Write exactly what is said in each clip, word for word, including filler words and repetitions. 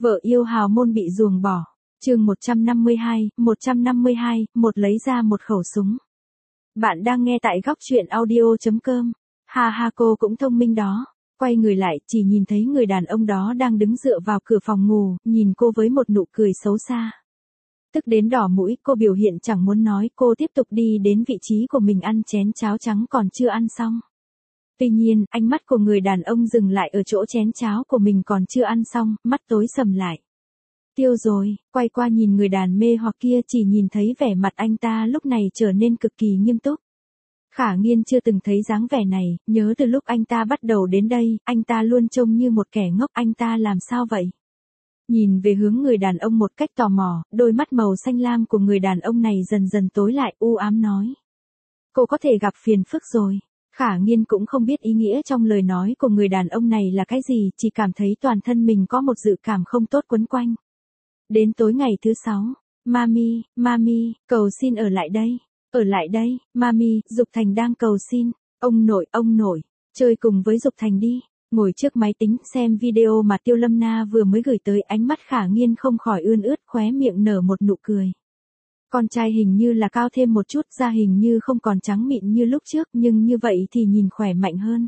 Vợ yêu hào môn bị ruồng bỏ. Chương một trăm năm mươi hai, một trăm năm mươi hai, một lấy ra một khẩu súng. Bạn đang nghe tại góc truyện audio chấm com. Ha ha, cô cũng thông minh đó. Quay người lại, chỉ nhìn thấy người đàn ông đó đang đứng dựa vào cửa phòng ngủ, nhìn cô với một nụ cười xấu xa. Tức đến đỏ mũi, cô biểu hiện chẳng muốn nói, cô tiếp tục đi đến vị trí của mình ăn chén cháo trắng còn chưa ăn xong. Tuy nhiên, ánh mắt của người đàn ông dừng lại ở chỗ chén cháo của mình còn chưa ăn xong, mắt tối sầm lại. Tiêu rồi, quay qua nhìn người đàn mê hoặc kia, chỉ nhìn thấy vẻ mặt anh ta lúc này trở nên cực kỳ nghiêm túc. Khả Nghiên chưa từng thấy dáng vẻ này, nhớ từ lúc anh ta bắt đầu đến đây, anh ta luôn trông như một kẻ ngốc, anh ta làm sao vậy? Nhìn về hướng người đàn ông một cách tò mò, đôi mắt màu xanh lam của người đàn ông này dần dần tối lại, u ám nói. Cô có thể gặp phiền phức rồi. Khả Nghiên cũng không biết ý nghĩa trong lời nói của người đàn ông này là cái gì, chỉ cảm thấy toàn thân mình có một dự cảm không tốt quấn quanh. Đến tối ngày thứ sáu, Mami, Mami, cầu xin ở lại đây, ở lại đây, Mami, Dục Thành đang cầu xin, ông nội, ông nội, chơi cùng với Dục Thành đi. Ngồi trước máy tính xem video mà Tiêu Lâm Na vừa mới gửi tới, ánh mắt Khả Nghiên không khỏi ươn ướt, khóe miệng nở một nụ cười. Con trai hình như là cao thêm một chút, da hình như không còn trắng mịn như lúc trước, nhưng như vậy thì nhìn khỏe mạnh hơn.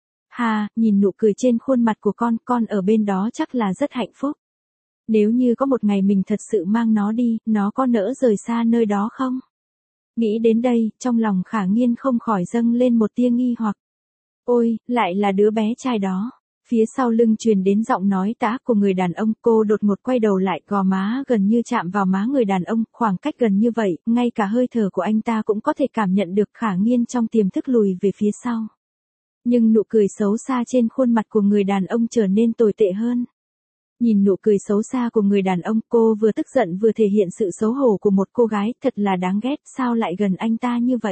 Hà, nhìn nụ cười trên khuôn mặt của con, con ở bên đó chắc là rất hạnh phúc. Nếu như có một ngày mình thật sự mang nó đi, nó có nỡ rời xa nơi đó không? Nghĩ đến đây, trong lòng Khả Nghiên không khỏi dâng lên một tia nghi hoặc. Ôi, lại là đứa bé trai đó. Phía sau lưng truyền đến giọng nói tã của người đàn ông, cô đột ngột quay đầu lại, gò má gần như chạm vào má người đàn ông, khoảng cách gần như vậy, ngay cả hơi thở của anh ta cũng có thể cảm nhận được. Khả Nghiên trong tiềm thức lùi về phía sau. Nhưng nụ cười xấu xa trên khuôn mặt của người đàn ông trở nên tồi tệ hơn. Nhìn nụ cười xấu xa của người đàn ông, cô vừa tức giận vừa thể hiện sự xấu hổ của một cô gái, thật là đáng ghét, sao lại gần anh ta như vậy?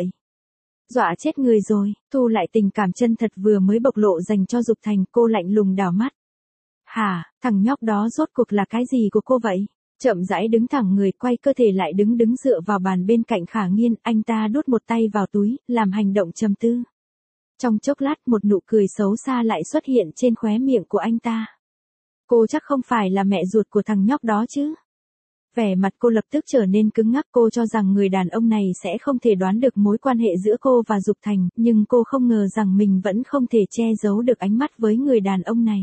Dọa chết người rồi, thu lại tình cảm chân thật vừa mới bộc lộ dành cho Dục Thành, cô lạnh lùng đảo mắt. Hả, thằng nhóc đó rốt cuộc là cái gì của cô vậy? Chậm rãi đứng thẳng người, quay cơ thể lại, đứng đứng dựa vào bàn bên cạnh Khả Nghiên, anh ta đút một tay vào túi, làm hành động trầm tư. Trong chốc lát một nụ cười xấu xa lại xuất hiện trên khóe miệng của anh ta. Cô chắc không phải là mẹ ruột của thằng nhóc đó chứ? Vẻ mặt cô lập tức trở nên cứng ngắc, cô cho rằng người đàn ông này sẽ không thể đoán được mối quan hệ giữa cô và Dục Thành, nhưng cô không ngờ rằng mình vẫn không thể che giấu được ánh mắt với người đàn ông này.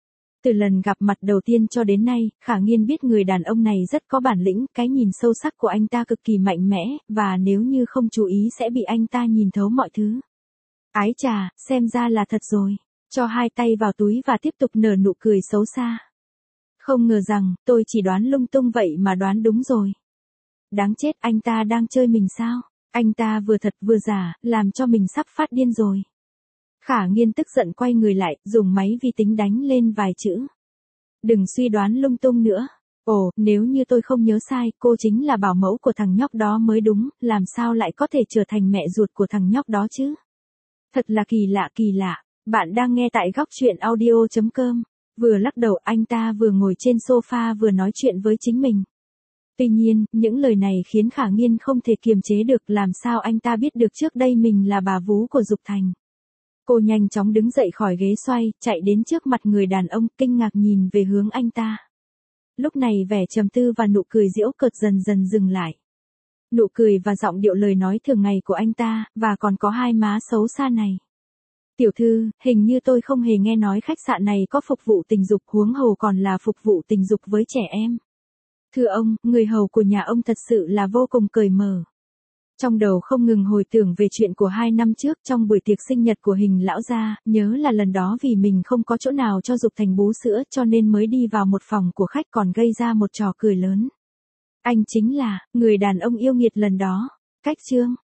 Từ lần gặp mặt đầu tiên cho đến nay, Khả Nghiên biết người đàn ông này rất có bản lĩnh, cái nhìn sâu sắc của anh ta cực kỳ mạnh mẽ, và nếu như không chú ý sẽ bị anh ta nhìn thấu mọi thứ. Ái chà, xem ra là thật rồi. Cho hai tay vào túi và tiếp tục nở nụ cười xấu xa. Không ngờ rằng, tôi chỉ đoán lung tung vậy mà đoán đúng rồi. Đáng chết, anh ta đang chơi mình sao? Anh ta vừa thật vừa giả, làm cho mình sắp phát điên rồi. Khả Nghiên tức giận quay người lại, dùng máy vi tính đánh lên vài chữ. Đừng suy đoán lung tung nữa. Ồ, nếu như tôi không nhớ sai, cô chính là bảo mẫu của thằng nhóc đó mới đúng, làm sao lại có thể trở thành mẹ ruột của thằng nhóc đó chứ? Thật là kỳ lạ kỳ lạ. Bạn đang nghe tại góc truyện audio chấm com. Vừa lắc đầu, anh ta vừa ngồi trên sofa vừa nói chuyện với chính mình. Tuy nhiên, những lời này khiến Khả Nghiên không thể kiềm chế được, làm sao anh ta biết được trước đây mình là bà vú của Dục Thành. Cô nhanh chóng đứng dậy khỏi ghế xoay, chạy đến trước mặt người đàn ông, kinh ngạc nhìn về hướng anh ta. Lúc này vẻ trầm tư và nụ cười giễu cợt dần dần dừng lại. Nụ cười và giọng điệu lời nói thường ngày của anh ta, và còn có hai má xấu xa này. Tiểu thư, hình như tôi không hề nghe nói khách sạn này có phục vụ tình dục, huống hồ còn là phục vụ tình dục với trẻ em. Thưa ông, người hầu của nhà ông thật sự là vô cùng cởi mở. Trong đầu không ngừng hồi tưởng về chuyện của hai năm trước trong buổi tiệc sinh nhật của Hình lão gia, nhớ là lần đó vì mình không có chỗ nào cho Dục Thành bú sữa cho nên mới đi vào một phòng của khách còn gây ra một trò cười lớn. Anh chính là, người đàn ông yêu nghiệt lần đó. Cách chương,